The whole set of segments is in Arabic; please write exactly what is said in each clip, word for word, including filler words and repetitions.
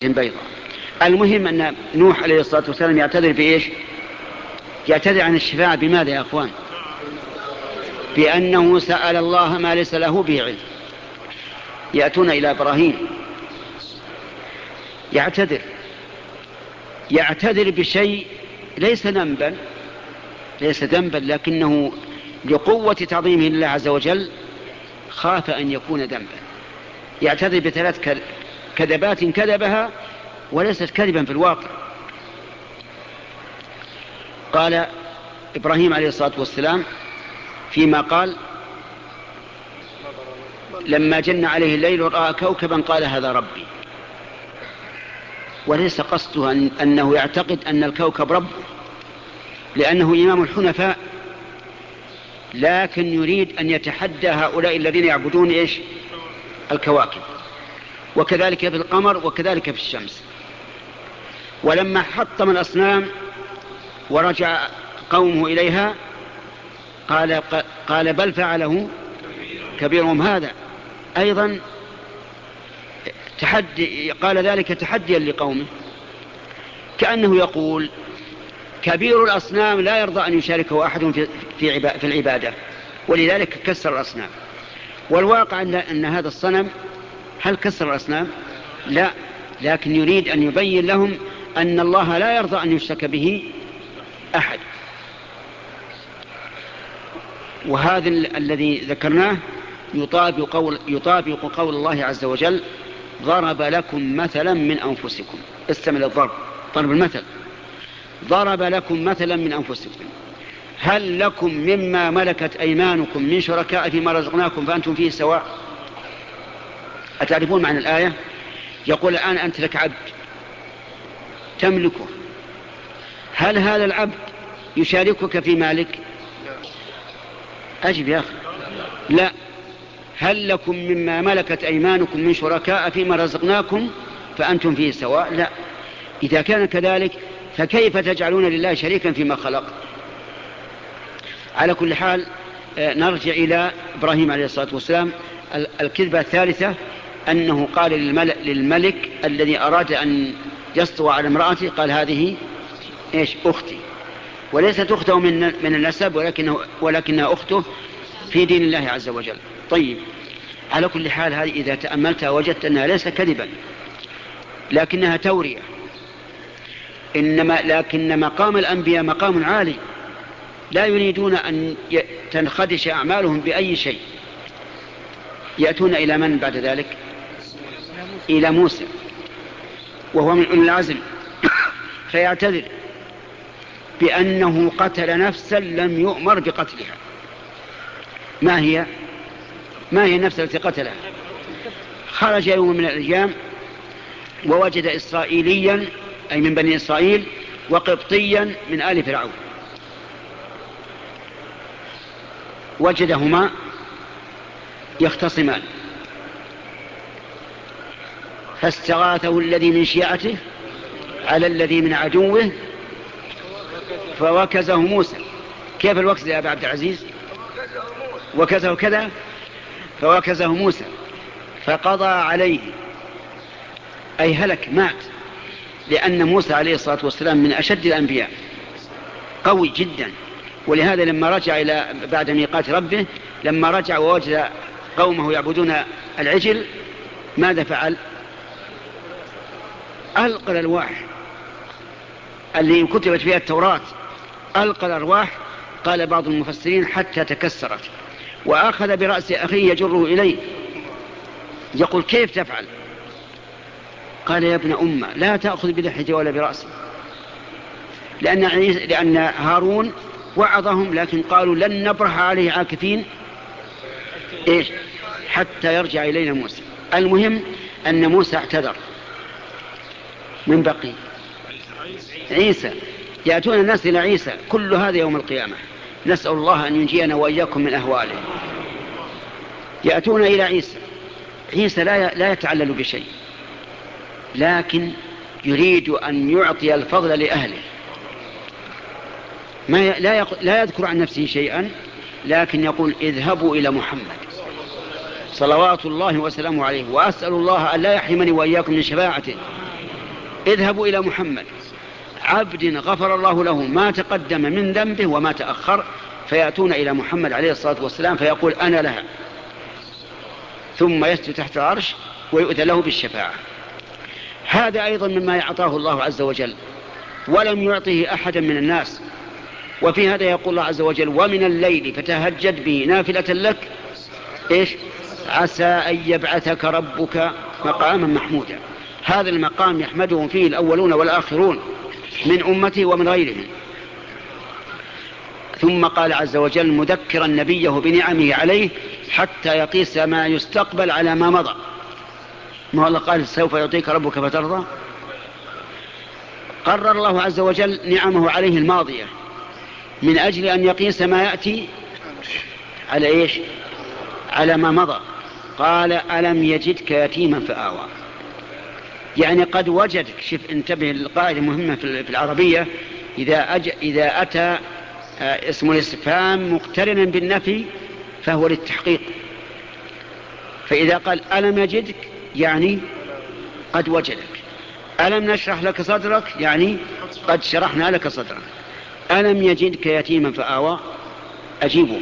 بيضاء. المهم أن نوح عليه الصلاة والسلام يعتذر بإيش؟ يعتذر عن الشفاعة بماذا يا أخوان؟ بأنه سأل الله ما ليس له به علم. يأتون إلى إبراهيم يعتذر يعتذر بشيء ليس ذنبا ليس ذنبا لكنه لقوة تعظيمه لله عز وجل خاف أن يكون ذنبا. يعتذر بثلاث كذبات كذبها وليست كذبا في الواقع. قال إبراهيم عليه الصلاة والسلام فيما قال لما جن عليه الليل ورأى كوكبا قال هذا ربي، وليس قصده أن أنه يعتقد أن الكوكب رب لأنه إمام الحنفاء، لكن يريد أن يتحدى هؤلاء الذين يعبدون إيش؟ الكواكب، وكذلك في القمر وكذلك في الشمس. ولما حطم الأصنام ورجع قومه إليها قال, قال بل فعله كبيرهم هذا أيضا تحدي، قال ذلك تحديا لقومه، كأنه يقول كبير الأصنام لا يرضى أن يشاركه أحد في في العبادة ولذلك كسر الأصنام. والواقع أن, أن هذا الصنم هل كسر الأصنام؟ لا، لكن يريد أن يبين لهم أن الله لا يرضى أن يشرك به أحد. وهذا الذي ذكرناه يطابق قول, يطابق قول الله عز وجل ضرب لكم مثلا من أنفسكم. استمع الضرب، ضرب المثل. ضرب لكم مثلا من أنفسكم هل لكم مما ملكت أيمانكم من شركاء فيما رزقناكم فأنتم فيه سواء. أتعرفون معنى الآية؟ يقول الآن أنت لك عبد تملكه، هل هذا العبد يشاركك في مالك؟ أجب يا أخي. لا. هل لكم مما ملكت أيمانكم من شركاء فيما رزقناكم فأنتم فيه سواء؟ لا. إذا كان كذلك فكيف تجعلون لله شريكا فيما خلق؟ على كل حال نرجع إلى إبراهيم عليه الصلاة والسلام. الكذبة الثالثة أنه قال للملك الذي أراد أن يسطو على امرأته قال هذه إيش؟ أختي، وليست أخته من من النسب ولكنه ولكنها أخته في دين الله عز وجل. طيب، على كل حال هذه إذا تأملتها وجدت أنها ليس كذبا لكنها تورية. إنما لكن مقام الأنبياء مقام عالي، لا يريدون أن تنخدش أعمالهم بأي شيء. يأتون إلى من بعد ذلك؟ إلى موسى وهو من أولي العزم فيعتذر بأنه قتل نفسا لم يؤمر بقتلها. ما هي ما هي النفس التي قتلها؟ خرج يوم من الأيام ووجد إسرائيليا أي من بني إسرائيل وقبطيا من آل فرعون، وجدهما يختصمان فاستغاثه الذي من شيعته على الذي من عدوه فوكزه موسى. كيف الوكز يا أبا عبد العزيز؟ وكزه كذا فوكزه موسى فقضى عليه أي هلك مات، لأن موسى عليه الصلاة والسلام من أشد الأنبياء قوي جدا. ولهذا لما رجع إلى بعد ميقات ربه لما رجع ووجد قومه يعبدون العجل ماذا فعل؟ ألقى الألواح اللي كتبت فيها التوراة، ألقى الأرواح. قال بعض المفسرين حتى تكسرت، وأخذ برأس أخيه يجره إليه يقول كيف تفعل؟ قال يا ابن أمة لا تأخذ بلحيته ولا برأسه، لأن, لأن هارون وعظهم لكن قالوا لن نبرح عليه عاكفين إيش؟ حتى يرجع إلينا موسى. المهم أن موسى اعتذر. من بقي؟ عيسى. يأتون الناس إلى عيسى، كل هذا يوم القيامة. نسأل الله أن ينجينا وإياكم من أهواله. يأتون إلى عيسى، عيسى لا لا يتعلل بشيء لكن يريد أن يعطي الفضل لأهله. ما لا لا يذكر عن نفسه شيئا لكن يقول اذهبوا إلى محمد صلوات الله وسلامه عليه وأسأل الله أن لا يحرمني وإياكم من شفاعته. اذهبوا إلى محمد عبد غفر الله له ما تقدم من ذنبه وما تأخر، فيأتون إلى محمد عليه الصلاة والسلام فيقول أنا لها، ثم يسجد تحت العرش ويؤذى له بالشفاعة. هذا أيضا مما يعطاه الله عز وجل ولم يعطه أحدا من الناس. وفي هذا يقول الله عز وجل ومن الليل فتهجد به نافلة لك إيش عسى أن يبعثك ربك مقاما محمودا. هذا المقام يحمدهم فيه الأولون والآخرون من أمته ومن غيرهم. ثم قال عز وجل مذكرا نبيه بنعمه عليه حتى يقيس ما يستقبل على ما مضى. ما الله قال سوف يعطيك ربك فترضى. قرر الله عز وجل نعمه عليه الماضية من أجل أن يقيس ما يأتي على إيش على ما مضى. قال ألم يجدك يتيما فآوى، يعني قد وجدك. شف انتبه القاعدة مهمة في العربية، إذا, أج... إذا أتى اسم الاستفهام مقترنا بالنفي فهو للتحقيق. فإذا قال ألم يجدك يعني قد وجدك. ألم نشرح لك صدرك يعني قد شرحنا لك صدرك. ألم يجدك يتيما فآوى أجيبه.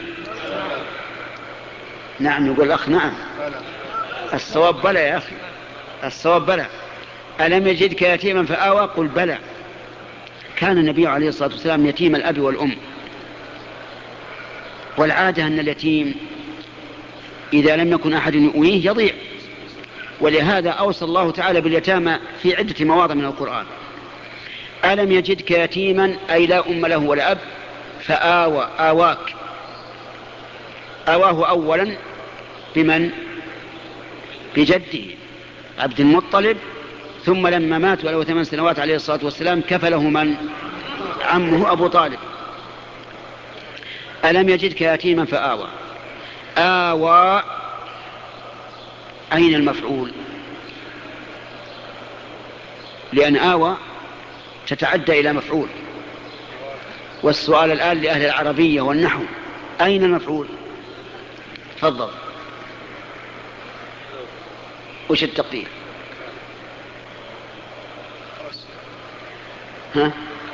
نعم يقول الأخ نعم الصواب بلى يا أخي الصواب بلى. ألم يجدك يتيما فآوى قل بلى. كان النبي عليه الصلاة والسلام يتيم الأب والأم، والعادة أن اليتيم إذا لم يكن أحد يؤويه يضيع، ولهذا أوصى الله تعالى باليتامى في عدة مواضع من القرآن. ألم يجدك يتيما أي لا أم له ولا أب فآوى آواك. آواه أولا بمن بجده عبد المطلب، ثم لما مات وله ثمان سنوات عليه الصلاة والسلام كفله من عمه أبو طالب. ألم يجدك يتيما فآوى. آوى أين المفعول؟ لأن آوى تتعدى إلى مفعول، والسؤال الآن لأهل العربية والنحو أين المفعول؟ تفضل وش التقدير؟ ها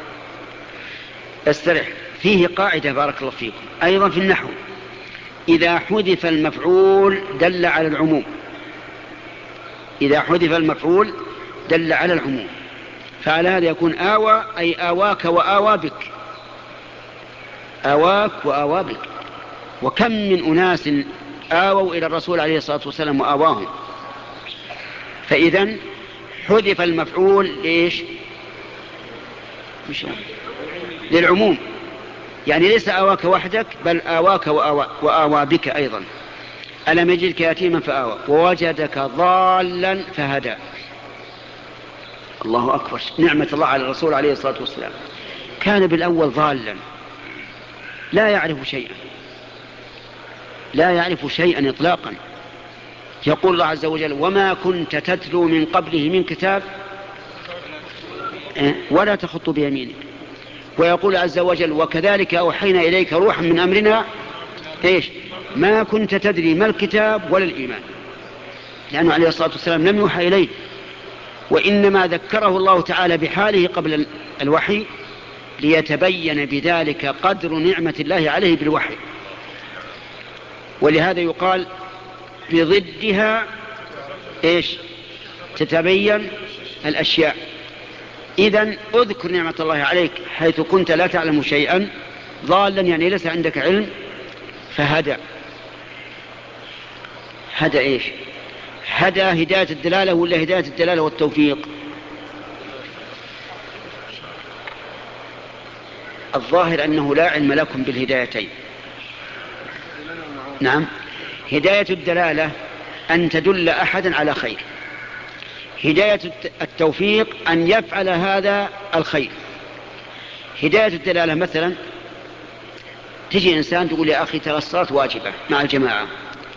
استرح. فيه قاعدة بارك الله فيكم أيضا في النحو، إذا حذف المفعول دل على العموم. إذا حذف المفعول دل على العموم، فعلى هذا يكون آوى أي آواك وآوى بك. آواك وآوى بك. وكم من أناس آووا إلى الرسول عليه الصلاة والسلام وآواهم. فإذن حذف المفعول ليش؟ مش للعموم، يعني ليس آواك وحدك بل آواك وآوى, وآوى بك أيضا. ألم يجدك يتيما فآوى ووجدك ضالا فهدى. الله أكبر، نعمة الله على الرسول عليه الصلاة والسلام. كان بالأول ضالا لا يعرف شيئا لا يعرف شيئا إطلاقا. يقول الله عز وجل وما كنت تتلو من قبله من كتاب ولا تخط بيمينك. ويقول عز وجل وكذلك أوحينا إليك روحا من أمرنا إيش ما كنت تدري ما الكتاب ولا الإيمان، لأنه عليه الصلاة والسلام لم يوحى إليه، وإنما ذكره الله تعالى بحاله قبل الوحي ليتبين بذلك قدر نعمة الله عليه بالوحي. ولهذا يقال بضدها إيش تتبين الأشياء. إذن أذكر نعمة الله عليك حيث كنت لا تعلم شيئا، ضالا يعني ليس عندك علم، فهدى. هدى إيش؟ هدى هداية الدلالة ولا هداية الدلالة والتوفيق؟ الظاهر أنه لا علم لكم بالهدايتين. نعم، هداية الدلالة أن تدل أحدا على خير، هداية التوفيق أن يفعل هذا الخير. هداية الدلالة مثلا تجي إنسان تقول يا أخي ترى الصلاة واجبة مع الجماعة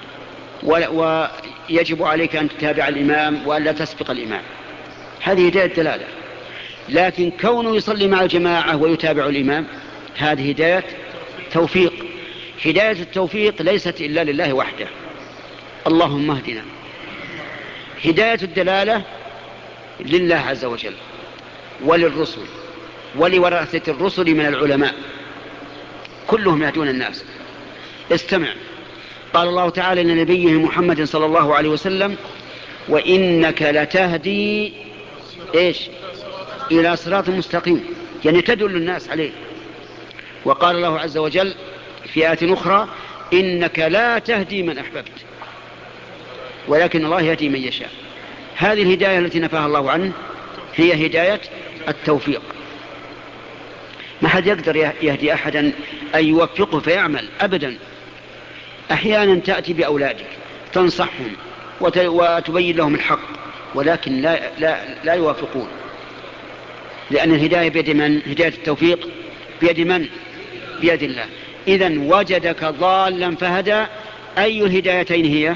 ويجب عليك أن تتابع الإمام وأن لا تسبق الإمام، هذه هداية دلالة. لكن كونه يصلي مع الجماعة ويتابع الإمام هذه هداية توفيق. هداية التوفيق ليست إلا لله وحده، اللهم اهدنا. هداية الدلالة لله عز وجل وللرسل ولورثة الرسل من العلماء، كلهم يهدون الناس. استمع، قال الله تعالى لنبيه محمد صلى الله عليه وسلم: وإنك لتهدي إيش؟ إلى صراط مستقيم، يعني تدل الناس عليه. وقال الله عز وجل في آية أخرى: إنك لا تهدي من أحببت ولكن الله يهدي من يشاء. هذه الهداية التي نفاها الله عنه هي هداية التوفيق. ما حد يقدر يهدي أحدا أن يوفقه فيعمل أبدا. أحيانا تأتي بأولادك تنصحهم وتبين لهم الحق، ولكن لا, لا, لا يوافقون، لأن الهداية بيد من؟ هداية التوفيق بيد من؟ بيد الله. إذن وجدك ضالا فهدى، أي الهدايتين هي؟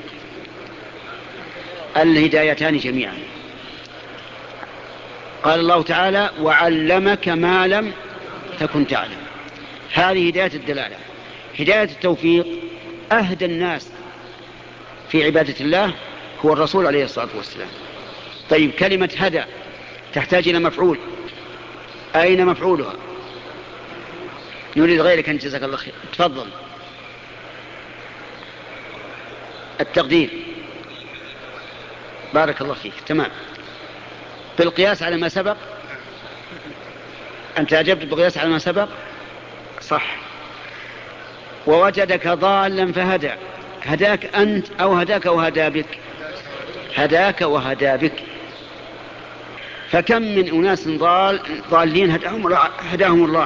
الهدايتان جميعا. قال الله تعالى: وعلمك ما لم تكن تعلم. هذه هداية الدلالة. هداية التوفيق: أهدى الناس في عبادة الله هو الرسول عليه الصلاة والسلام. طيب، كلمة هدى تحتاج إلى مفعول، أين مفعولها؟ نريد غيرك أن جزاك الله خير. تفضل. التقدير. بارك الله فيك. تمام. بالقياس على ما سبق. أنت أجبت بالقياس على ما سبق، صح. ووجدك ضالا فهدى، هداك أنت أو هداك وهدى بك؟ هداك وهدى بك. فكم من أناس ضال ضالين هداهم, هداهم الله،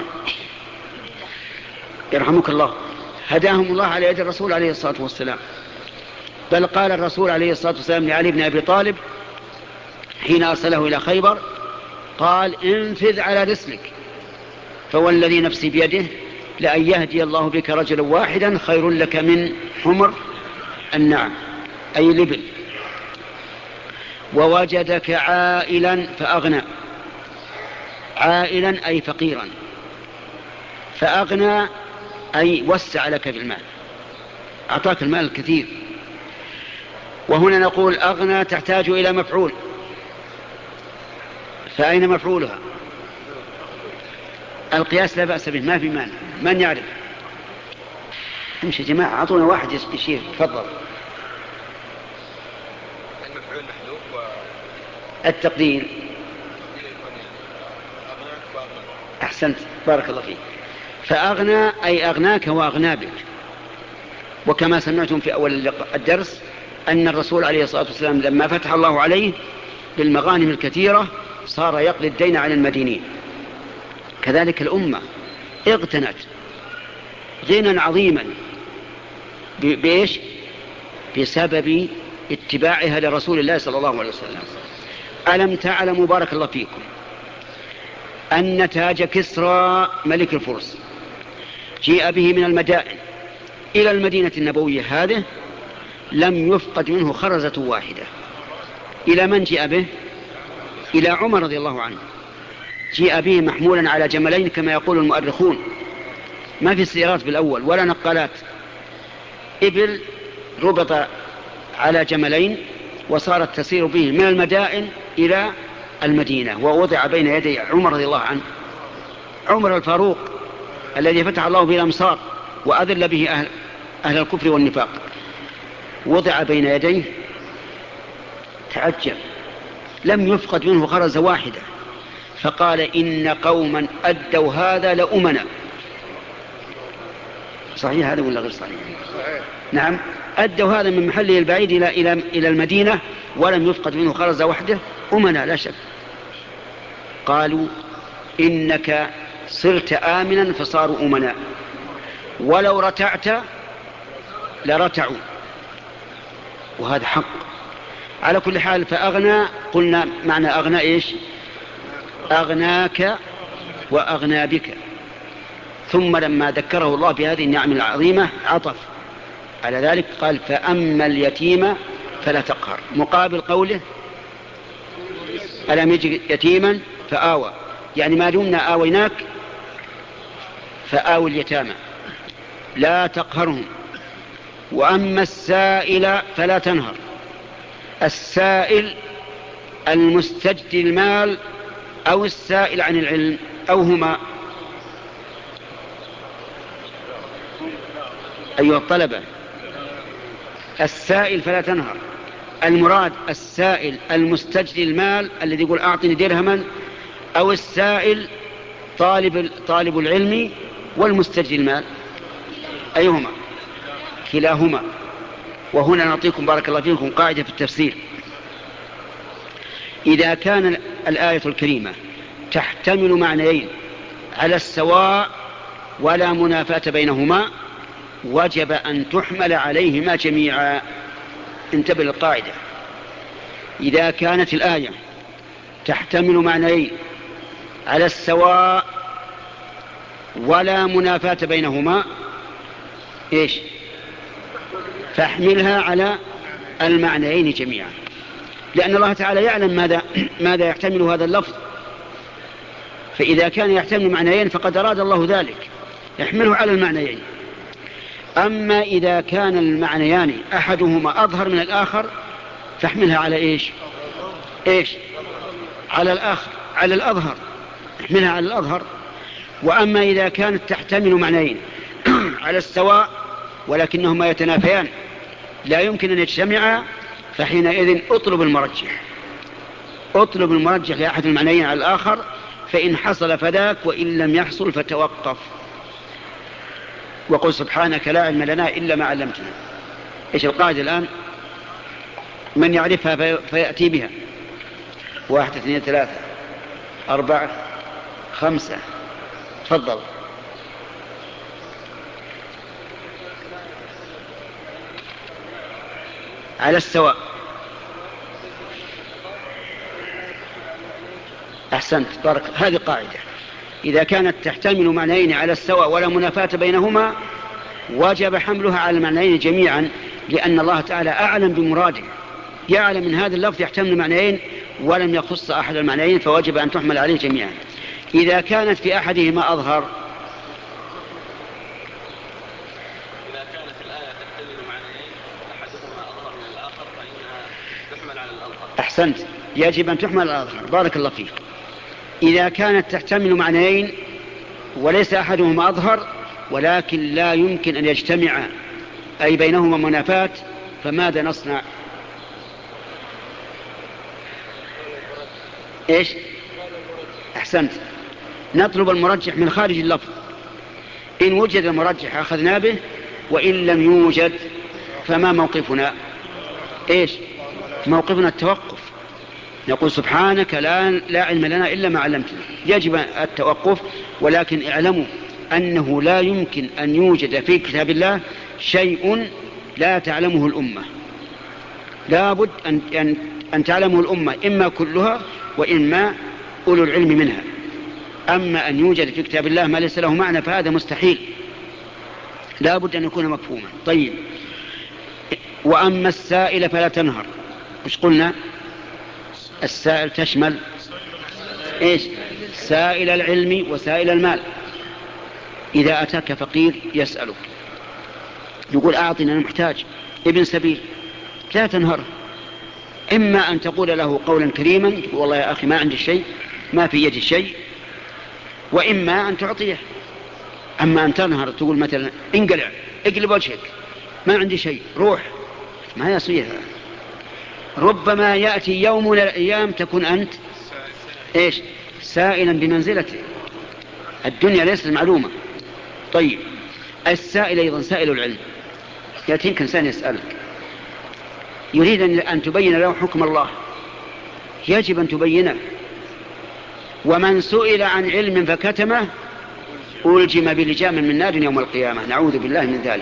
يرحمك الله، هداهم الله على يد الرسول عليه الصلاة والسلام. بل قال الرسول عليه الصلاة والسلام لعلي بن أبي طالب حين أرسله إلى خيبر، قال: انفذ على رسلك، فوالذي نفسي بيده لأن يهدي الله بك رجلا واحدا خير لك من حمر النعم، أي الإبل. ووجدك عائلا فأغنى، عائلا أي فقيرا، فأغنى أي وسع لك في المال، أعطاك المال الكثير. وهنا نقول أغنى تحتاج إلى مفعول، فأين مفعولها؟ القياس لا بأس به، ما في مانع. من يعرف؟ امشي يا جماعة، أعطونا واحد يشير. تفضل. المفعول محذوف و... التقدير. أحسنت، بارك الله فيك. فأغنى أي أغناك وأغنى بك. وكما سمعتم في أول الدرس أن الرسول عليه الصلاة والسلام لما فتح الله عليه بالمغانم الكثيرة صار يقضي الدين عن المدينين. كذلك الأمة اغتنت غنى عظيما بإيش؟ بسبب اتباعها لرسول الله صلى الله عليه وسلم. ألم تعلموا بارك الله فيكم أن تاج كسرى ملك الفرس جيء به من المدائن إلى المدينة النبوية هذه لم يفقد منه خرزة واحدة. إلى من جاء به؟ إلى عمر رضي الله عنه. جاء به محمولا على جملين كما يقول المؤرخون، ما في سيارات بالأول ولا نقالات، إبل ربط على جملين وصارت تسير به من المدائن إلى المدينة، ووضع بين يدي عمر رضي الله عنه، عمر الفاروق الذي فتح الله به الأمصار وأذل به أهل, أهل الكفر والنفاق، وضع بين يديه. تعجب، لم يفقد منه خرزة واحدة. فقال: إن قوما أدوا هذا لأمنا. صحيح هذا ولا غير صحيح؟ نعم، أدوا هذا من محله البعيد إلى, إلى, إلى المدينة ولم يفقد منه خرزة واحدة، أمنا لا شك. قالوا: إنك صرت آمنا فصاروا أمنا، ولو رتعت لرتعوا. وهذا حق. على كل حال، فأغنى قلنا معنى أغنى إيش؟ أغناك وأغنى بك. ثم لما ذكره الله بهذه النعم العظيمة عطف على ذلك قال: فأما اليتيم فلا تقهر، مقابل قوله: ألم يجد يتيما فآوى، يعني ما دمنا آويناك فآوي اليتامى لا تقهرهم. وأما السائل فلا تنهر. السائل المستجدي المال أو السائل عن العلم أو هما؟ أيها الطلبة، السائل فلا تنهر، المراد السائل المستجدي المال الذي يقول أعطني درهما، أو السائل طالب, طالب العلم والمستجدي المال؟ أيهما؟ كلاهما. وهنا نعطيكم بارك الله فيكم قاعدة في التفسير: إذا كان الآية الكريمة تحتمل معنيين على السواء ولا منافاة بينهما وجب أن تحمل عليهما جميعا. انتبه للقاعدة: إذا كانت الآية تحتمل معنيين على السواء ولا منافاة بينهما إيش؟ فاحملها على المعنيين جميعا، لأن الله تعالى يعلم ماذا, ماذا يحتمل هذا اللفظ، فإذا كان يحتمل معنيين فقد أراد الله ذلك، يحمله على المعنيين. أما إذا كان المعنيان أحدهما أظهر من الآخر فاحملها على إيش؟ إيش؟ على الآخر، على الأظهر، احملها على الأظهر. وأما إذا كانت تحتمل معنيين على السواء ولكنهما يتنافيان لا يمكن أن يجتمعا فحينئذ اطلب المرجح، اطلب المرجح لأحد المعنيين على الآخر، فإن حصل فذاك وإن لم يحصل فتوقف. وقل سبحانك لا علم لنا إلا ما علمتنا. إيش القاعدة الآن؟ من يعرفها في... فيأتي بها. واحد اثنين ثلاثة أربعة خمسة. تفضل. على السواء. أحسنت، بارك. هذه قاعدة: إذا كانت تحتمل معنيين على السواء ولا منافاة بينهما وجب حملها على المعنيين جميعا، لأن الله تعالى أعلم بمراده، يعلم من هذا اللفظ يحتمل معنيين ولم يخص أحد المعنيين فوجب أن تحمل عليه جميعا. إذا كانت في أحدهما أظهر، إذا كانت الآية تحتمل معنيين أحدهما أظهر من الآخر فإنها تحمل على الأظهر. أحسنت، يجب أن تحمل على الأظهر، بارك الله فيك. إذا كانت تحتمل معنيين وليس أحدهما أظهر ولكن لا يمكن أن يجتمع أي بينهما منافاة، فماذا نصنع؟ إيش؟ أحسنت، نطلب المرجح من خارج اللفظ. إن وجد المرجح أخذنا به، وإن لم يوجد فما موقفنا؟ إيش؟ موقفنا التوقف. نقول سبحانك لا, لا علم لنا إلا ما علمتنا. يجب التوقف، ولكن اعلموا أنه لا يمكن أن يوجد في كتاب الله شيء لا تعلمه الأمة، لا بد أن, أن, أن تعلمه الأمة، إما كلها وإما أولو العلم منها. أما أن يوجد في كتاب الله ما ليس له معنى فهذا مستحيل، لا بد أن يكون مفهوما. طيب، وأما السائل فلا تنهر. مش قلنا السائل تشمل إيش؟ سائل العلم وسائل المال. إذا أتاك فقير يسألك يقول أعطني أنا محتاج، ابن سبيل، لا تنهر. إما أن تقول له قولا كريما والله يا أخي ما عندي شيء، ما في يدي شيء، وإما أن تعطيه. أما أن تنهر تقول مثلا انقلع، اقلب وجهك، ما عندي شيء، روح، ما يصير. ربما يأتي يوم من الأيام تكون أنت إيش؟ سائلا بمنزلته. الدنيا ليست معلومة. طيب، السائل أيضا سائل العلم، يأتيك إنسان يسألك يريد أن تبين له حكم الله، يجب أن تبينه. ومن سئل عن علم فكتمه ألجم بلجام من نار يوم القيامة، نعوذ بالله من ذلك.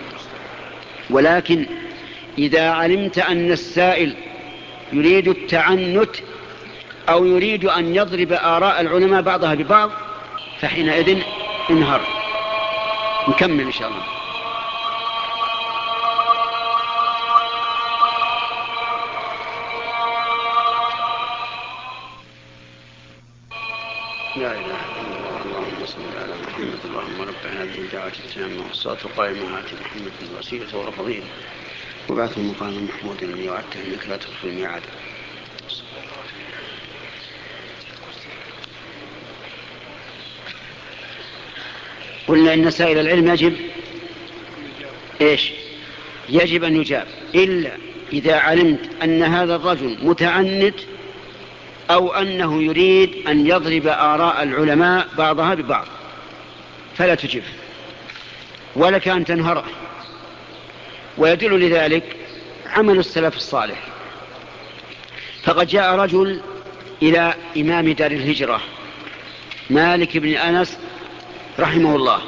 ولكن إذا علمت أن السائل يريد التعنت أو يريد أن يضرب آراء العلماء بعضها ببعض فحينئذ انهر. نكمل إن شاء الله. لا إله إلا الله، اللهم صل على محمد. اللهم رب هذه الدعوة التامة والصلاة القائمة آت محمد الوسيلة والفضيلة وبعثه مقاما محمودا الذي وعدته إنك لا تخلف الميعاد. قلنا إن سائل العلم يجب إيش؟ يجب أن يجاب، إلا إذا علمت أن هذا الرجل متعنت أو أنه يريد أن يضرب آراء العلماء بعضها ببعض فلا تجب، ولك أن تنهره. ويدل لذلك عمل السلف الصالح. فقد جاء رجل إلى إمام دار الهجرة مالك بن أنس رحمه الله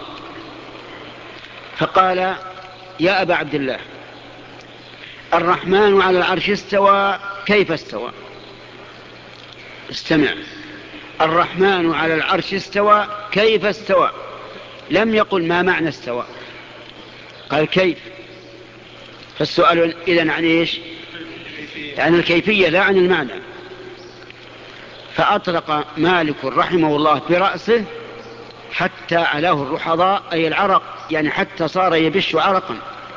فقال: يا أبا عبد الله، الرحمن على العرش استوى، كيف استوى؟ استمع، الرحمن على العرش استوى، كيف استوى؟ لم يقل ما معنى استوى، قال كيف. فالسؤال إذن عن إيش؟ عن الكيفية لا عن المعنى. فأطلق مالك رحمه الله برأسه حتى علاه الرحضاء أي العرق، يعني حتى صار يبش عرقا،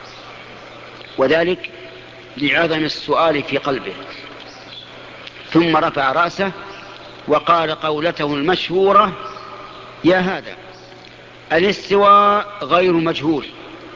وذلك لعظم السؤال في قلبه. ثم رفع رأسه وقال قولته المشهورة: يا هذا، الاستواء غير مجهول،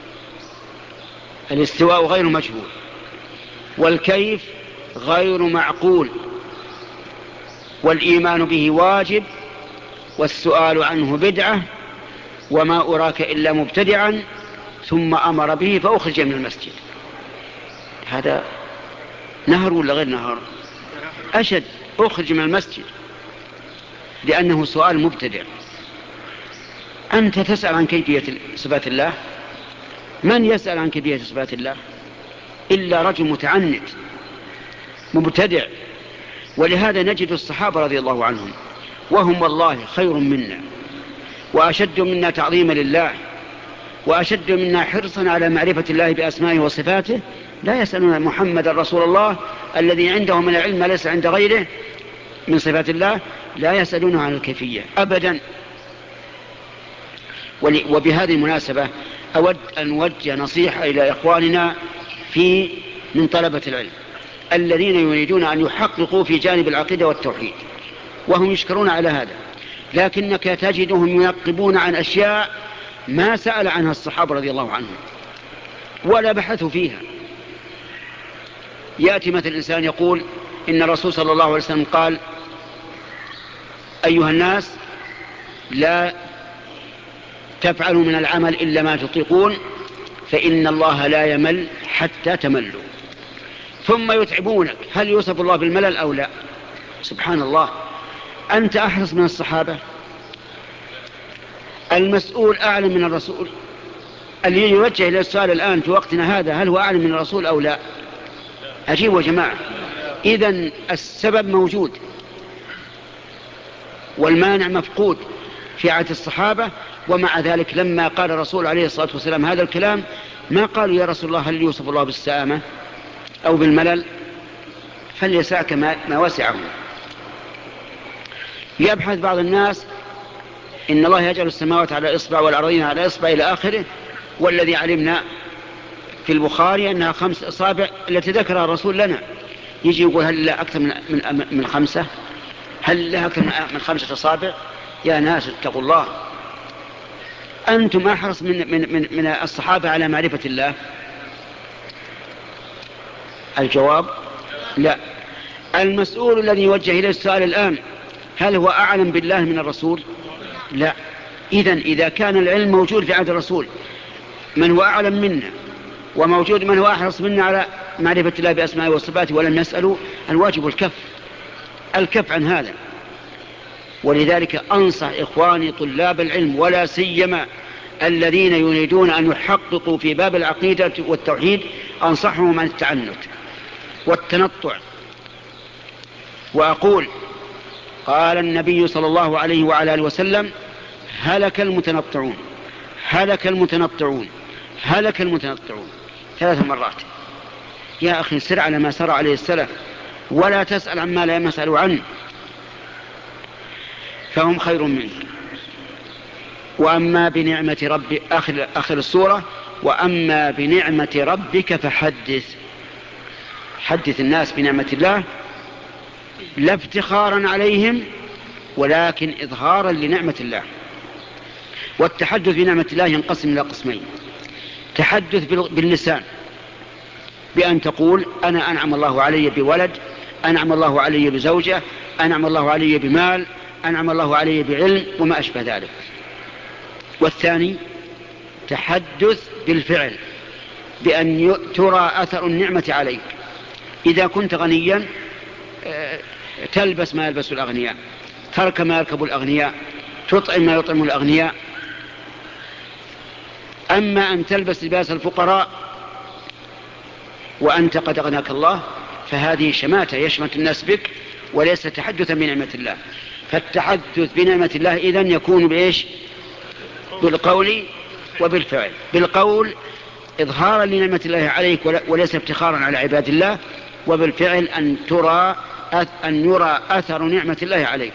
الاستواء غير مجهول، والكيف غير معقول، والإيمان به واجب، والسؤال عنه بدعة، وما أراك إلا مبتدعا. ثم أمر به فأخرج من المسجد. هذا نهر ولا غير نهر؟ أشد، أخرج من المسجد لأنه سؤال مبتدع. أنت تسأل عن كيفية صفات الله؟ من يسأل عن كيفية صفات الله إلا رجل متعنت مبتدع. ولهذا نجد الصحابة رضي الله عنهم وهم والله خير منا وأشد منا تعظيما لله وأشد منا حرصا على معرفة الله بأسمائه وصفاته، لا يسألون محمد رسول الله الذي عنده من العلم ما ليس عند غيره من صفات الله، لا يسألونه عن الكيفية أبدا. وبهذه المناسبة أود أن أوجه نصيحة إلى إخواننا في من طلبة العلم الذين يريدون أن يحققوا في جانب العقيدة والتوحيد، وهم يشكرون على هذا، لكنك تجدهم ينقبون عن أشياء ما سأل عنها الصحابة رضي الله عنهم ولا بحثوا فيها. يأتي مثل الإنسان يقول إن الرسول صلى الله عليه وسلم قال: أيها الناس، لا تفعلوا من العمل إلا ما تطيقون، فإن الله لا يمل حتى تملوا. ثم يتعبونك، هل يوصف الله بالملل أو لا؟ سبحان الله، أنت أحرص من الصحابة؟ المسؤول أعلم من الرسول؟ اللي يوجه إلى السؤال الآن في وقتنا هذا هل هو أعلم من الرسول أو لا؟ أجيب يا جماعة. إذن السبب موجود والمانع مفقود في عهد الصحابة، ومع ذلك لما قال الرسول عليه الصلاة والسلام هذا الكلام ما قالوا يا رسول الله هل يوصف الله بالسآمة أو بالملل؟ فليسعك ما, ما وسعه. يبحث بعض الناس إن الله يجعل السماوات على إصبع والأرضين على إصبع إلى آخره، والذي علمنا في البخاري أنها خمس أصابع التي ذكرها الرسول لنا. يجي يقول هل لها أكثر من, من, من خمسة؟ هل لها أكثر من خمسة أصابع؟ يا ناس اتقوا الله، أنتم أحرص من, من, من, من الصحابة على معرفة الله؟ الجواب لا. المسؤول الذي يوجه إليه السؤال الآن هل هو أعلم بالله من الرسول؟ لا. إذن إذا كان العلم موجود في عهد الرسول من هو أعلم منا، وموجود من هو أحرص منا على معرفة الله بأسمائه وصفاته ولم يسألوا، الواجب الكف الكف عن هذا. ولذلك أنصح إخواني طلاب العلم ولا سيما الذين يريدون أن يحققوا في باب العقيدة والتوحيد، أنصحهم عن التعنت والتنطع. وأقول قال النبي صلى الله عليه وعلى آله وسلم: هلك المتنطعون، هلك المتنطعون، هلك المتنطعون، ثلاث مرات. يا أخي سر على ما سر عليه السلف ولا تسأل عما لا يسأل عنه، فهم خير منك. وأما بنعمة ربي آخر, آخر السورة: وأما بنعمة ربك فحدث. حدث الناس بنعمة الله لا افتخارا عليهم ولكن إظهارا لنعمة الله. والتحدث بنعمة الله ينقسم إلى قسمين: تحدث باللسان بأن تقول أنا أنعم الله علي بولد، أنعم الله علي بزوجة، أنعم الله علي بمال، أنعم الله علي بعلم وما أشبه ذلك. والثاني تحدث بالفعل بأن ترى أثر النعمة عليك. إذا كنت غنيا تلبس ما يلبس الأغنياء، تركب ما يركب الأغنياء، تطعم ما يطعم الأغنياء. أما أن تلبس لباس الفقراء وأنت قد أغناك الله فهذه شماتة يشمت الناس بك وليس تحدثا بنعمة الله. فالتحدث بنعمة الله إذن يكون بإيش؟ بالقول وبالفعل. بالقول إظهارا لنعمة الله عليك وليس افتخارا على عباد الله، وبالفعل أن ترى أن يرى أثر نعمة الله عليك.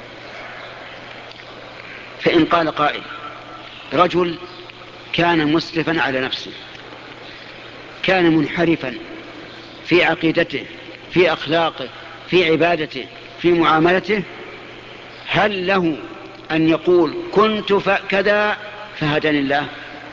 فإن قال قائل: رجل كان مسرفا على نفسه، كان منحرفا في عقيدته، في أخلاقه، في عبادته، في معاملته، هل له أن يقول كنت كذا فهداني الله؟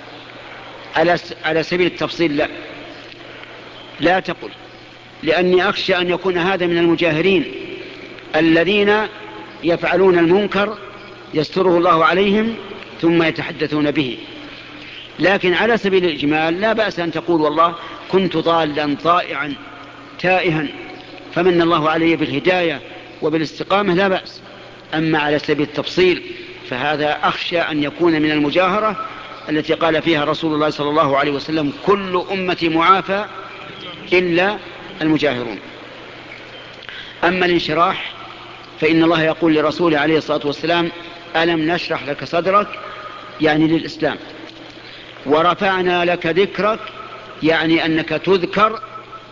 على سبيل التفصيل لا لا تقل، لأني أخشى أن يكون هذا من المجاهرين الذين يفعلون المنكر يستره الله عليهم ثم يتحدثون به. لكن على سبيل الإجمال لا بأس أن تقول والله كنت ضالا ضائعا تائها فمن الله علي بالهداية وبالاستقامة، لا بأس. أما على سبيل التفصيل فهذا أخشى أن يكون من المجاهرة التي قال فيها رسول الله صلى الله عليه وسلم: كل أمتي معافى إلا المجاهرون. أما الانشراح فإن الله يقول لرسوله عليه الصلاة والسلام: ألم نشرح لك صدرك، يعني للإسلام، ورفعنا لك ذكرك، يعني أنك تذكر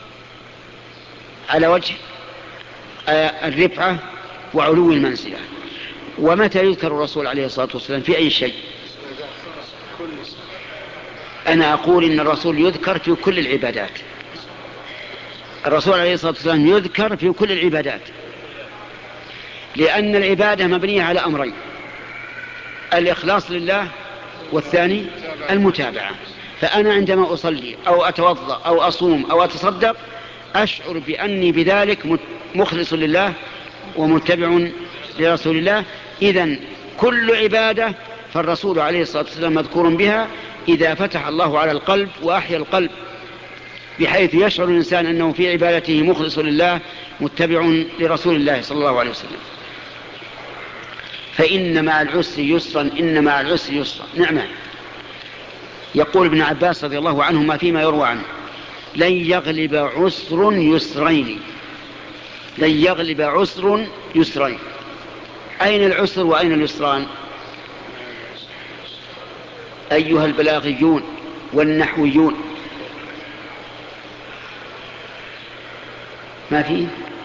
على وجه الرفعة وعلو المنزلة. ومتى يذكر الرسول عليه الصلاة والسلام في أي شيء؟ أنا أقول إن الرسول يذكر في كل العبادات. الرسول عليه الصلاة والسلام يذكر في كل العبادات، لأن العبادة مبنية على أمرين: الإخلاص لله، والثاني المتابعة. فأنا عندما أصلي أو أتوضأ أو أصوم أو أتصدق أشعر بأني بذلك مخلص لله ومتبع لرسول الله. إذن كل عبادة فالرسول عليه الصلاة والسلام مذكور بها إذا فتح الله على القلب وأحيا القلب بحيث يشعر الإنسان أنه في عبادته مخلص لله متبع لرسول الله صلى الله عليه وسلم. فإن مع العسر يسرا، إن مع العسر يسرا، نعمة. يقول ابن عباس رضي الله عنهما فيما يروى عنه: لن يغلب عسر يسرين، لن يغلب عسر يسرين. أين العسر وأين اليسران؟ أيها البلاغيون والنحويون، ما فيه؟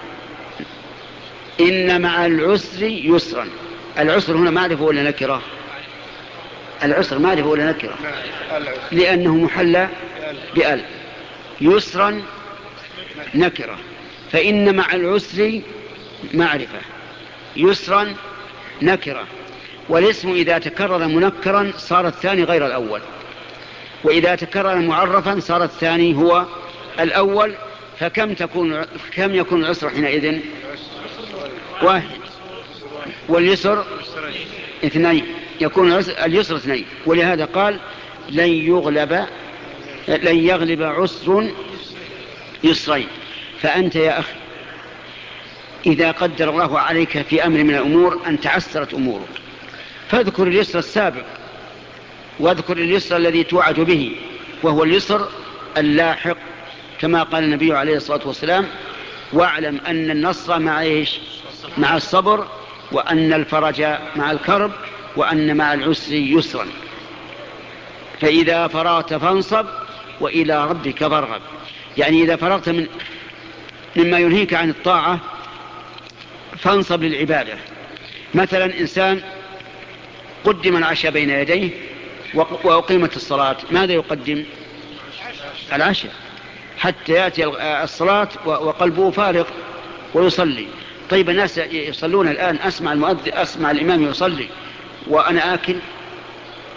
إن مع العسر يسرا. العسر هنا معرفة ولا نكرة؟ العسر معرفة ولا نكرة؟ لأنه محلى بأل. يسرا نكرة، فإن مع العسر معرفة، يسرا نكرة. والاسم إذا تكرر منكرا صار الثاني غير الأول، وإذا تكرر معرفا صار الثاني هو الأول. فكم تكون كم يكون العسر حينئذ؟ واحد، واليسر اثنين، يكون اليسر اثنين. ولهذا قال: لن يغلب لن يغلب عسر يسرين. فأنت يا أخي إذا قدر الله عليك في أمر من الأمور أن تعسرت أمورك فاذكر اليسر السابق، واذكر اليسر الذي توعد به، وهو اليسر اللاحق، كما قال النبي عليه الصلاة والسلام: واعلم أن النصر مع إيش؟ مع الصبر، وأن الفرج مع الكرب، وأن مع العسر يسرا. فإذا فرغت فانصب وإلى ربك فارغب. يعني إذا فرغت من مما ينهيك عن الطاعة فانصب للعبادة. مثلا إنسان قدم العشاء بين يديه وأقيمت الصلاة، ماذا يقدم؟ العشاء حتى يأتي الصلاة وقلبه فارغ ويصلي. طيب الناس يصلون الآن، أسمع المؤذن أسمع الإمام يصلي وأنا آكل،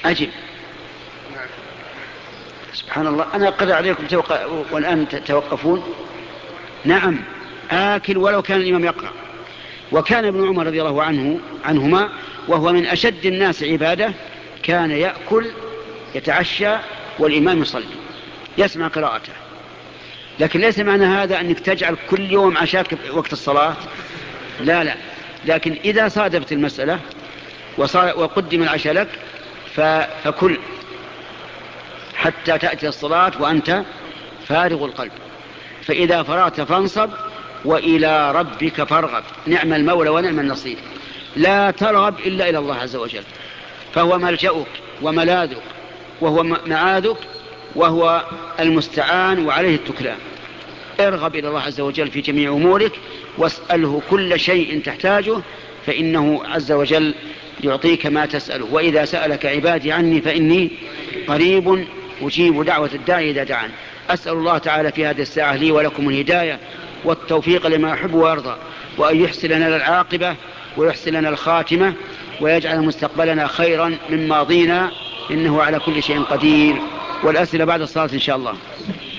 أجب. سبحان الله، أنا أقرأ عليكم توق... والآن توقفون. نعم آكل ولو كان الإمام يقرأ. وكان ابن عمر رضي الله عنه عنهما وهو من أشد الناس عبادة كان يأكل يتعشى والإمام يصلي يسمع قراءته. لكن ليس معنى هذا أنك تجعل كل يوم عشاك وقت الصلاة، لا لا، لكن إذا صادفت المسألة وقدم العشاء لك فكل حتى تأتي الصلاة وأنت فارغ القلب، فإذا فرغت فانصب وإلى ربك فارغب. نعم المولى ونعم النصير. لا ترغب إلا إلى الله عز وجل، فهو ملجأك وملاذك وهو معاذك وهو المستعان وعليه التكلان. ارغب إلى الله عز وجل في جميع أمورك واسأله كل شيء تحتاجه، فإنه عز وجل يعطيك ما تسأله. وإذا سألك عبادي عني فإني قريب أجيب دعوة الداعي إذا دعان. أسأل الله تعالى في هذه الساعة لي ولكم الهداية والتوفيق لما يحب ويرضى، وأن يحسن لنا العاقبة ويحسن لنا الخاتمة ويجعل مستقبلنا خيرا من ماضينا، إنه على كل شيء قدير. والأسئلة بعد الصلاة إن شاء الله.